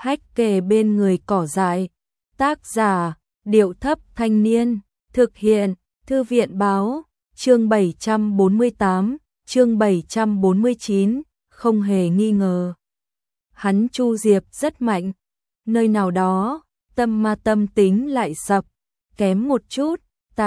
hách kề bên người cỏ dại. Tác giả, Điệu Thấp Thanh Niên. Thực hiện, Thư viện Báo. Chương 748, chương 749, không hề nghi ngờ. Hắn Chu Diệp rất mạnh. Nơi nào đó, tâm ma tâm tính lại sập. Kém một chút,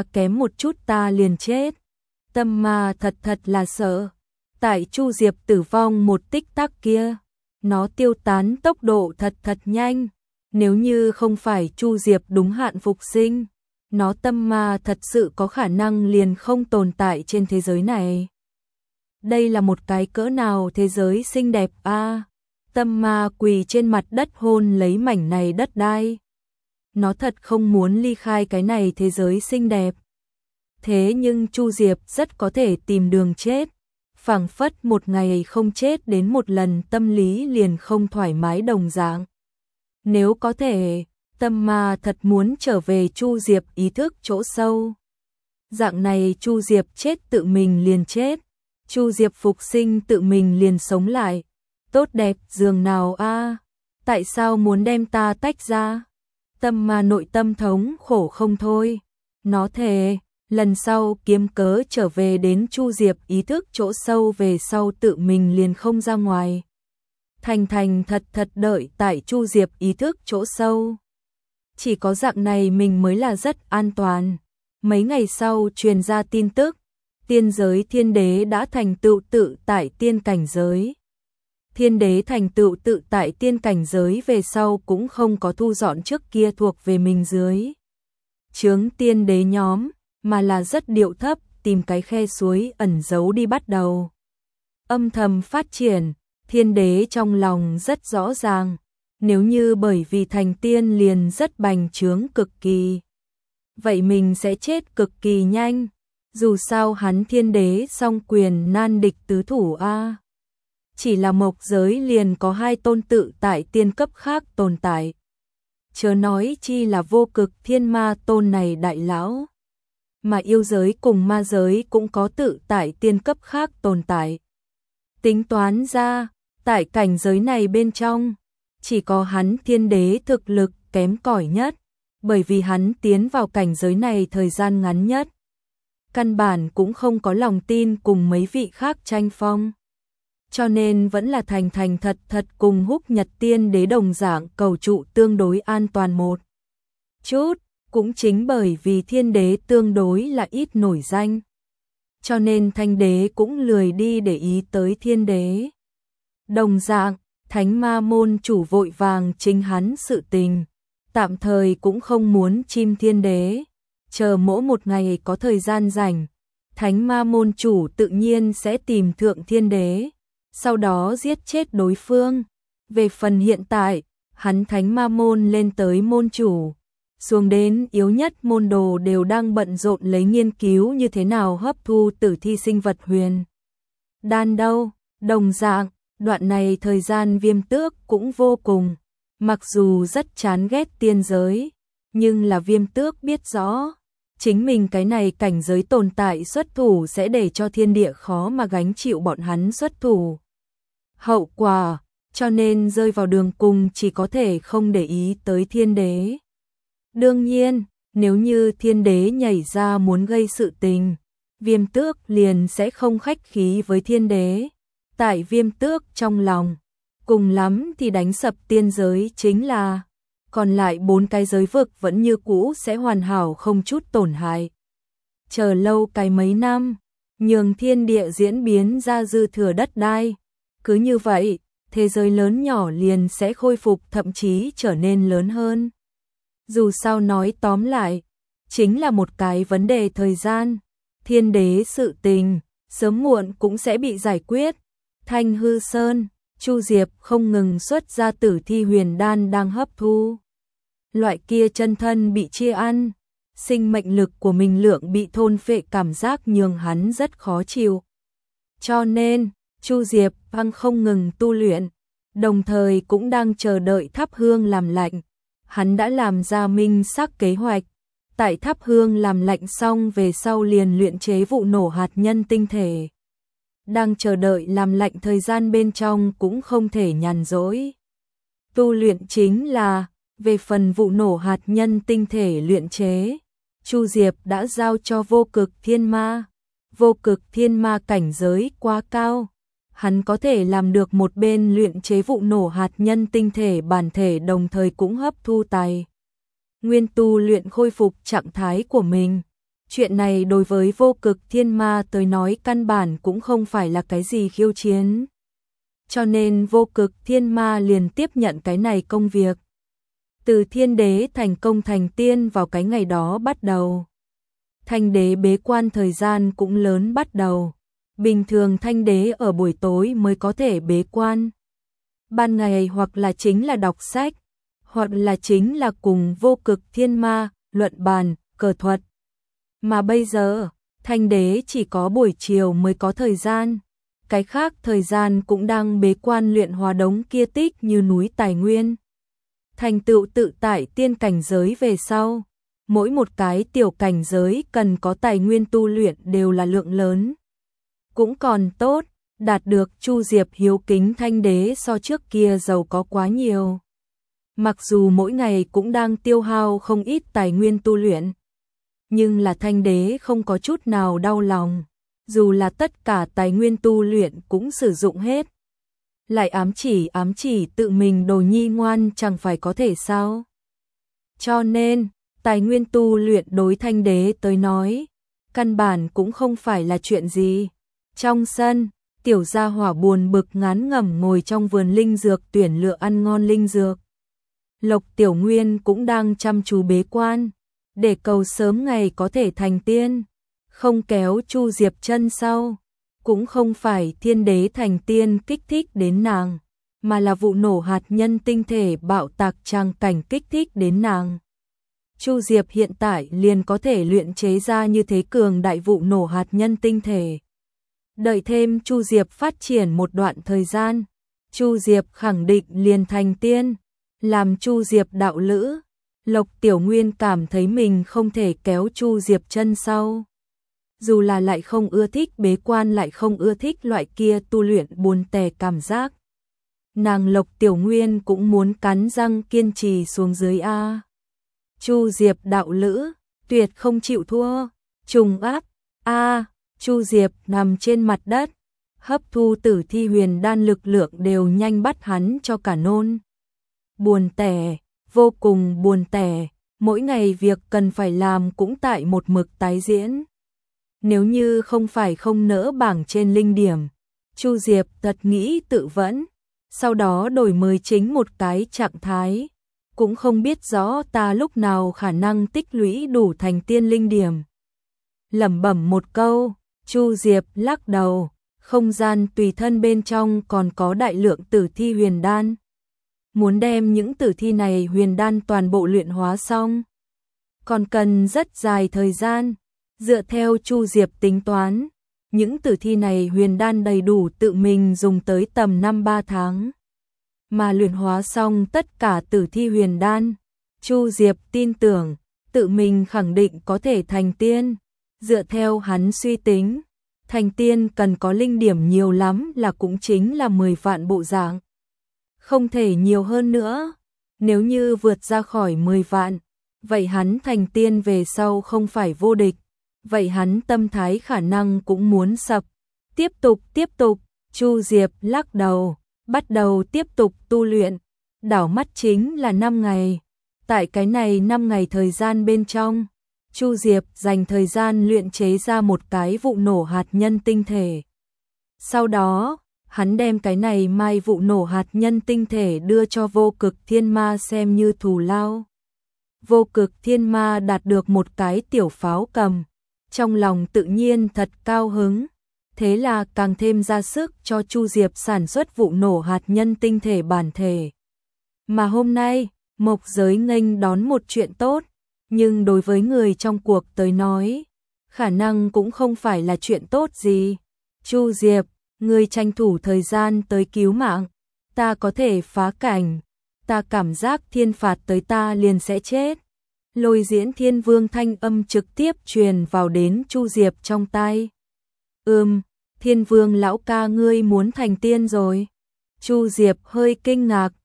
ta liền chết. Tâm ma thật là sợ. Tại Chu Diệp tử vong một tích tắc kia, nó tiêu tán tốc độ thật nhanh. Nếu như không phải Chu Diệp đúng hạn phục sinh, nó tâm ma thật sự có khả năng liền không tồn tại trên thế giới này. Đây là một cái cỡ nào thế giới xinh đẹp a. Tâm ma quỳ trên mặt đất hôn lấy mảnh này đất đai. Nó thật không muốn ly khai cái này thế giới xinh đẹp. Thế nhưng Chu Diệp rất có thể tìm đường chết. Phảng phất một ngày không chết đến một lần tâm lý liền không thoải mái đồng dạng. Nếu có thể, tâm ma thật muốn trở về Chu Diệp ý thức chỗ sâu. Dạng này Chu Diệp chết tự mình liền chết, Chu Diệp phục sinh tự mình liền sống lại. Tốt đẹp dường nào a, tại sao muốn đem ta tách ra? Tâm ma nội tâm thống khổ không thôi. Nó thề, lần sau kiếm cớ trở về đến Chu Diệp ý thức chỗ sâu về sau tự mình liền không ra ngoài. Thành thật đợi tại Chu Diệp ý thức chỗ sâu. Chỉ có dạng này mình mới là rất an toàn. Mấy ngày sau truyền ra tin tức, tiên giới thiên đế đã thành tựu tự tại tiên cảnh giới. Thiên đế thành tựu tự tại tiên cảnh giới về sau cũng không có thu dọn trước kia thuộc về mình dưới chướng tiên đế nhóm, mà là rất điệu thấp tìm cái khe suối ẩn giấu đi bắt đầu. Âm thầm phát triển, thiên đế trong lòng rất rõ ràng, nếu như bởi vì thành tiên liền rất bành trướng cực kỳ, vậy mình sẽ chết cực kỳ nhanh. Dù sao hắn thiên đế song quyền nan địch tứ thủ a. Chỉ là mộc giới liền có 2 tôn tự tại tiên cấp khác tồn tại. Chớ nói chi là vô cực thiên ma tôn này đại lão. Mà yêu giới cùng ma giới cũng có tự tại tiên cấp khác tồn tại. Tính toán ra, tại cảnh giới này bên trong, chỉ có hắn thiên đế thực lực kém cỏi nhất, bởi vì hắn tiến vào cảnh giới này thời gian ngắn nhất. Căn bản cũng không có lòng tin cùng mấy vị khác tranh phong. Cho nên vẫn là thành thật cùng Húc Nhật Tiên Đế đồng dạng cầu trụ tương đối an toàn một chút, cũng chính bởi vì thiên đế tương đối là ít nổi danh. Cho nên thanh đế cũng lười đi để ý tới thiên đế. Đồng dạng, thánh ma môn chủ vội vàng chính hắn sự tình, tạm thời cũng không muốn chim thiên đế. Chờ mỗi một ngày có thời gian rảnh, thánh ma môn chủ tự nhiên sẽ tìm thượng thiên đế, sau đó giết chết đối phương. Về phần hiện tại, hắn thánh ma môn lên tới môn chủ, xuống đến yếu nhất môn đồ đều đang bận rộn lấy nghiên cứu như thế nào hấp thu tử thi sinh vật huyền đan đâu. Đồng dạng, đoạn này thời gian Viêm Tước cũng vô cùng, mặc dù rất chán ghét tiên giới, nhưng là Viêm Tước biết rõ, chính mình cái này cảnh giới tồn tại xuất thủ sẽ để cho thiên địa khó mà gánh chịu bọn hắn xuất thủ hậu quả, cho nên rơi vào đường cùng chỉ có thể không để ý tới thiên đế. Đương nhiên, nếu như thiên đế nhảy ra muốn gây sự tình, Viêm Tước liền sẽ không khách khí với thiên đế. Tại Viêm Tước trong lòng, cùng lắm thì đánh sập tiên giới chính là, còn lại 4 cái giới vực vẫn như cũ sẽ hoàn hảo không chút tổn hại. Chờ lâu cái mấy năm, nhường thiên địa diễn biến ra dư thừa đất đai. Cứ như vậy, thế giới lớn nhỏ liền sẽ khôi phục thậm chí trở nên lớn hơn. Dù sao nói tóm lại, chính là một cái vấn đề thời gian. Thiên đế sự tình, sớm muộn cũng sẽ bị giải quyết. Thanh Hư Sơn, Chu Diệp không ngừng xuất ra tử thi huyền đan đang hấp thu. Loại kia chân thân bị chia ăn, sinh mệnh lực của mình lượng bị thôn phệ cảm giác nhường hắn rất khó chịu. Cho nên, Chu Diệp đang không ngừng tu luyện, đồng thời cũng đang chờ đợi thắp hương làm lạnh. Hắn đã làm ra minh xác kế hoạch, tại thắp hương làm lạnh xong về sau liền luyện chế vụ nổ hạt nhân tinh thể. Đang chờ đợi làm lạnh thời gian bên trong cũng không thể nhàn rỗi. tu luyện chính là, về phần vụ nổ hạt nhân tinh thể luyện chế, Chu Diệp đã giao cho Vô Cực Thiên Ma. Vô Cực Thiên Ma cảnh giới quá cao, hắn có thể làm được một bên luyện chế vụ nổ hạt nhân tinh thể bản thể, đồng thời cũng hấp thu tài nguyên tu luyện khôi phục trạng thái của mình. Chuyện này đối với Vô Cực Thiên Ma tới nói căn bản cũng không phải là cái gì khiêu chiến. Cho nên Vô Cực Thiên Ma liền tiếp nhận cái này công việc. Từ Thiên Đế thành công thành tiên vào cái ngày đó bắt đầu, Thanh Đế bế quan thời gian cũng lớn bắt đầu. Bình thường Thanh Đế ở buổi tối mới có thể bế quan. Ban ngày hoặc là chính là đọc sách, hoặc là chính là cùng Vô Cực Thiên Ma luận bàn, cờ thuật. Mà bây giờ, Thanh Đế chỉ có buổi chiều mới có thời gian. Cái khác thời gian cũng đang bế quan luyện hóa đống kia tích như núi tài nguyên. Thành tựu tự tại tiên cảnh giới về sau, mỗi một cái tiểu cảnh giới cần có tài nguyên tu luyện đều là lượng lớn. Cũng còn tốt, đạt được Chu Diệp hiếu kính Thanh Đế so trước kia giàu có quá nhiều. Mặc dù mỗi ngày cũng đang tiêu hao không ít tài nguyên tu luyện, nhưng là Thanh Đế không có chút nào đau lòng, dù là tất cả tài nguyên tu luyện cũng sử dụng hết. Lại ám chỉ tự mình đồ nhi ngoan chẳng phải có thể sao. Cho nên, tài nguyên tu luyện đối Thanh Đế tới nói, căn bản cũng không phải là chuyện gì. Trong sân, tiểu gia hỏa buồn bực ngán ngẩm ngồi trong vườn linh dược tuyển lựa ăn ngon linh dược. Lộc Tiểu Nguyên cũng đang chăm chú bế quan, để cầu sớm ngày có thể thành tiên, không kéo Chu Diệp chân sau. Cũng không phải Thiên Đế thành tiên kích thích đến nàng, mà là vụ nổ hạt nhân tinh thể bạo tạc tràng cảnh kích thích đến nàng. Chu Diệp hiện tại liền có thể luyện chế ra như thế cường đại vụ nổ hạt nhân tinh thể. Đợi thêm Chu Diệp phát triển một đoạn thời gian, Chu Diệp khẳng định liền thành tiên, làm Chu Diệp đạo lữ. Lộc Tiểu Nguyên cảm thấy mình không thể kéo Chu Diệp chân sau. Dù là lại không ưa thích bế quan, lại không ưa thích loại kia tu luyện buồn tẻ cảm giác. Nàng Lộc Tiểu Nguyên cũng muốn cắn răng kiên trì xuống dưới a. Chu Diệp đạo lữ, tuyệt không chịu thua. Trùng áp a. Chu Diệp nằm trên mặt đất, hấp thu tử thi huyền đan, lực lượng đều nhanh bắt hắn cho cả nôn. Buồn tẻ, vô cùng buồn tẻ, mỗi ngày việc cần phải làm cũng tại một mực tái diễn. Nếu như không phải không nỡ bảng trên linh điểm, Chu Diệp thật nghĩ tự vẫn, sau đó đổi mới chính một cái trạng thái. Cũng không biết rõ ta lúc nào khả năng tích lũy đủ thành tiên linh điểm. Lẩm bẩm một câu, Chu Diệp lắc đầu, không gian tùy thân bên trong còn có đại lượng tử thi huyền đan. Muốn đem những tử thi này huyền đan toàn bộ luyện hóa xong, còn cần rất dài thời gian. Dựa theo Chu Diệp tính toán, những tử thi này huyền đan đầy đủ tự mình dùng tới tầm 5-3 tháng. Mà luyện hóa xong tất cả tử thi huyền đan, Chu Diệp tin tưởng, tự mình khẳng định có thể thành tiên. Dựa theo hắn suy tính, thành tiên cần có linh điểm nhiều lắm là cũng chính là 10 vạn bộ dạng. Không thể nhiều hơn nữa, nếu như vượt ra khỏi 10 vạn, vậy hắn thành tiên về sau không phải vô địch. Vậy hắn tâm thái khả năng cũng muốn sập. Tiếp tục, Chu Diệp lắc đầu, bắt đầu tiếp tục tu luyện. Đảo mắt chính là 5 ngày. Tại cái này 5 ngày thời gian bên trong, Chu Diệp dành thời gian luyện chế ra một cái vụ nổ hạt nhân tinh thể. Sau đó, hắn đem cái này mai vụ nổ hạt nhân tinh thể đưa cho Vô Cực Thiên Ma xem như thù lao. Vô Cực Thiên Ma đạt được một cái tiểu pháo cầm, trong lòng tự nhiên thật cao hứng, thế là càng thêm ra sức cho Chu Diệp sản xuất vụ nổ hạt nhân tinh thể bản thể. Mà hôm nay, mộc giới nghênh đón một chuyện tốt, nhưng đối với người trong cuộc tới nói, khả năng cũng không phải là chuyện tốt gì. Chu Diệp, ngươi tranh thủ thời gian tới cứu mạng, ta có thể phá cảnh, ta cảm giác thiên phạt tới ta liền sẽ chết. Lôi Diễn Thiên Vương thanh âm trực tiếp truyền vào đến Chu Diệp trong tai. Thiên Vương lão ca, ngươi muốn thành tiên rồi. Chu Diệp hơi kinh ngạc,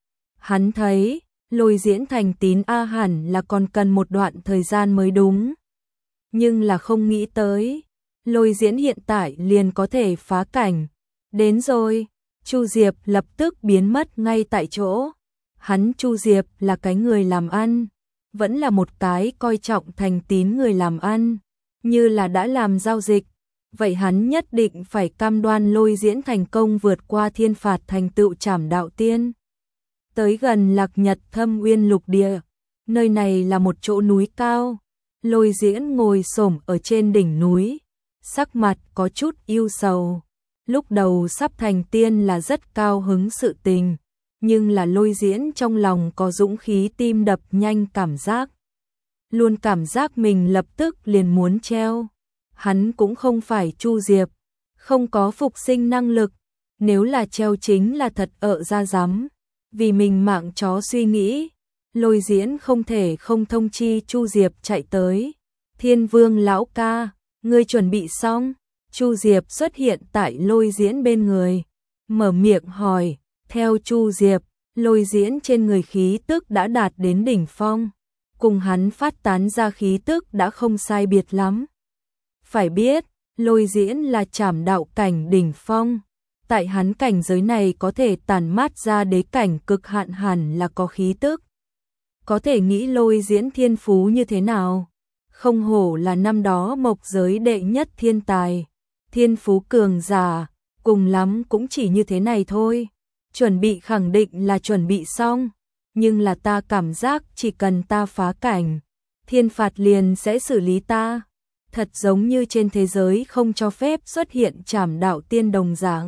Hắn thấy, Lôi Diễn thành tín A hẳn là còn cần một đoạn thời gian mới đúng. Nhưng là không nghĩ tới, Lôi Diễn hiện tại liền có thể phá cảnh. Đến rồi, Chu Diệp lập tức biến mất ngay tại chỗ. Hắn Chu Diệp là cái người làm ăn, vẫn là một cái coi trọng thành tín người làm ăn, như là đã làm giao dịch, vậy hắn nhất định phải cam đoan Lôi Diễn thành công vượt qua thiên phạt thành tựu Trảm Đạo Tiên. Tới gần Lạc Nhật Thâm Uyên lục địa, nơi này là một chỗ núi cao, Lôi Diễn ngồi xổm ở trên đỉnh núi, sắc mặt có chút ưu sầu. Lúc đầu sắp thành tiên là rất cao hứng sự tình, nhưng là Lôi Diễn trong lòng có dũng khí tim đập nhanh cảm giác. Luôn cảm giác mình lập tức liền muốn treo. Hắn cũng không phải Chu Diệp, không có phục sinh năng lực, nếu là treo chính là thật ra dám. Vì mình mạng chó suy nghĩ, Lôi Diễn không thể không thông chi Chu Diệp chạy tới. Thiên Vương lão ca, ngươi chuẩn bị xong? Chu Diệp xuất hiện tại Lôi Diễn bên người, mở miệng hỏi. Theo Chu Diệp, Lôi Diễn trên người khí tức đã đạt đến đỉnh phong, cùng hắn phát tán ra khí tức đã không sai biệt lắm. Phải biết, Lôi Diễn là Trảm Đạo cảnh đỉnh phong, tại hắn cảnh giới này có thể tản mát ra đế cảnh cực hạn hẳn là có khí tức. Có thể nghĩ Lôi Diễn thiên phú như thế nào? Không hổ là năm đó mộc giới đệ nhất thiên tài, thiên phú cường giả, cùng lắm cũng chỉ như thế này thôi. Chuẩn bị khẳng định là chuẩn bị xong, nhưng là ta cảm giác chỉ cần ta phá cảnh, thiên phạt liền sẽ xử lý ta. Thật giống như trên thế giới không cho phép xuất hiện Trảm Đạo Tiên đồng dạng.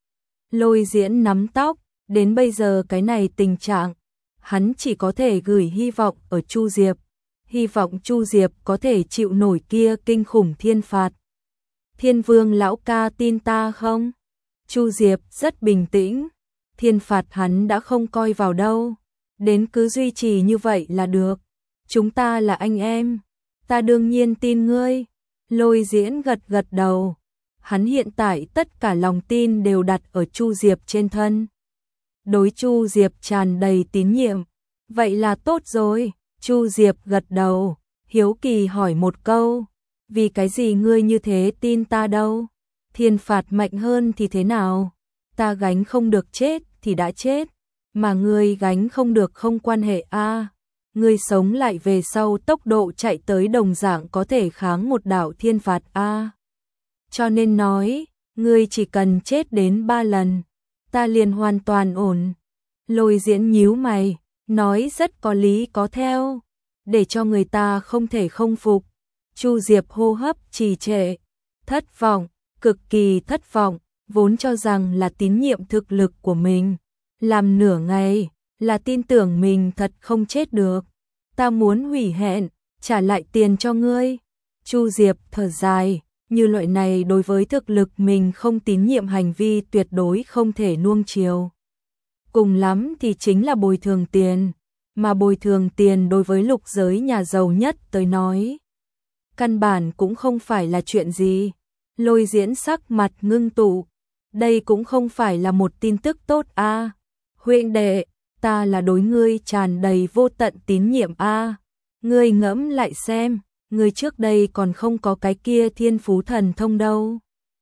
Lôi Diễn nắm tóc, đến bây giờ cái này tình trạng, hắn chỉ có thể gửi hy vọng ở Chu Diệp, hy vọng Chu Diệp có thể chịu nổi kia kinh khủng thiên phạt. Thiên Vương lão ca tin ta không? Chu Diệp rất bình tĩnh, thiên phạt hắn đã không coi vào đâu, đến cứ duy trì như vậy là được. Chúng ta là anh em, ta đương nhiên tin ngươi. Lôi Diễn gật gật đầu, hắn hiện tại tất cả lòng tin đều đặt ở Chu Diệp trên thân. Đối Chu Diệp tràn đầy tín nhiệm, vậy là tốt rồi. Chu Diệp gật đầu, hiếu kỳ hỏi một câu, vì cái gì ngươi như thế tin ta đâu? Thiên phạt mạnh hơn thì thế nào? Ta gánh không được chết thì đã chết, mà ngươi gánh không được không quan hệ a. Ngươi sống lại về sau tốc độ chạy tới đồng dạng có thể kháng một đạo thiên phạt a. Cho nên nói, ngươi chỉ cần chết đến 3 lần, ta liền hoàn toàn ổn. Lôi Diễn nhíu mày, nói rất có lý có theo, để cho người ta không thể không phục. Chu Diệp hô hấp trì trệ, thất vọng, cực kỳ thất vọng, vốn cho rằng là tín nhiệm thực lực của mình, làm nửa ngày, là tin tưởng mình thật không chết được. Ta muốn hủy hẹn, trả lại tiền cho ngươi. Chu Diệp thở dài, như loại này đối với thực lực mình không tín nhiệm hành vi tuyệt đối không thể nuông chiều. Cùng lắm thì chính là bồi thường tiền, mà bồi thường tiền đối với lục giới nhà giàu nhất tới nói, căn bản cũng không phải là chuyện gì. Lôi Diễn sắc mặt ngưng tụ, đây cũng không phải là một tin tức tốt a. Huynh đệ, ta là đối ngươi tràn đầy vô tận tín nhiệm a. Ngươi ngẫm lại xem, ngươi trước đây còn không có cái kia thiên phú thần thông đâu.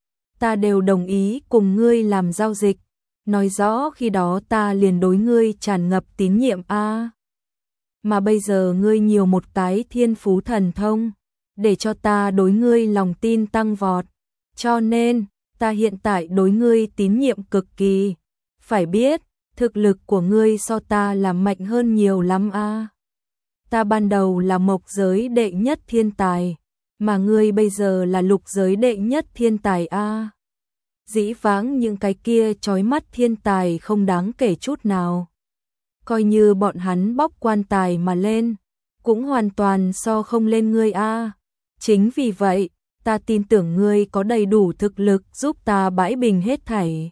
Ta đều đồng ý cùng ngươi làm giao dịch, nói rõ khi đó ta liền đối ngươi tràn ngập tín nhiệm a. Mà bây giờ ngươi nhiều một cái thiên phú thần thông, để cho ta đối ngươi lòng tin tăng vọt. Cho nên, ta hiện tại đối ngươi tín nhiệm cực kỳ. Phải biết, thực lực của ngươi so ta là mạnh hơn nhiều lắm a. Ta ban đầu là mộc giới đệ nhất thiên tài, mà ngươi bây giờ là lục giới đệ nhất thiên tài a. Dĩ vãng những cái kia chói mắt thiên tài không đáng kể chút nào. Coi như bọn hắn bóc quan tài mà lên, cũng hoàn toàn so không lên ngươi a. Chính vì vậy, ta tin tưởng ngươi có đầy đủ thực lực giúp ta bãi bình hết thảy.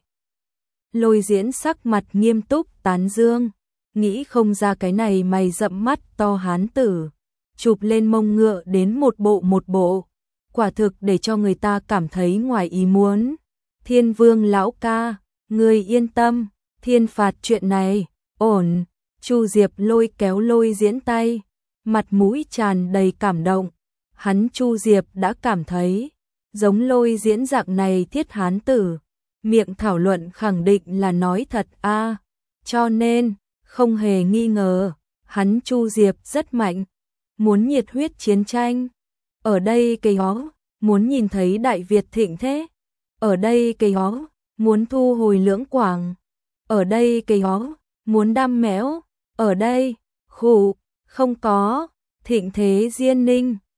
Lôi Diễn sắc mặt nghiêm túc tán dương, nghĩ không ra cái này mày rậm mắt to hán tử, chụp lên mông ngựa đến một bộ, quả thực để cho người ta cảm thấy ngoài ý muốn. Thiên Vương lão ca, ngươi yên tâm, thiên phạt chuyện này, ổn. Chu Diệp lôi kéo Lôi Diễn tay, mặt mũi tràn đầy cảm động. Hắn Chu Diệp đã cảm thấy, giống Lôi Diễn dạng này thiết hán tử, miệng thảo luận khẳng định là nói thật a. Cho nên, không hề nghi ngờ, hắn Chu Diệp rất mạnh, muốn nhiệt huyết chiến tranh. Ở đây cây hó, muốn nhìn thấy Đại Việt thịnh thế. Ở đây cây hó, muốn thu hồi Lưỡng Quảng. Ở đây cây hó, muốn đam mẽo. Ở đây, khụ, không có, thịnh thế Diên Ninh.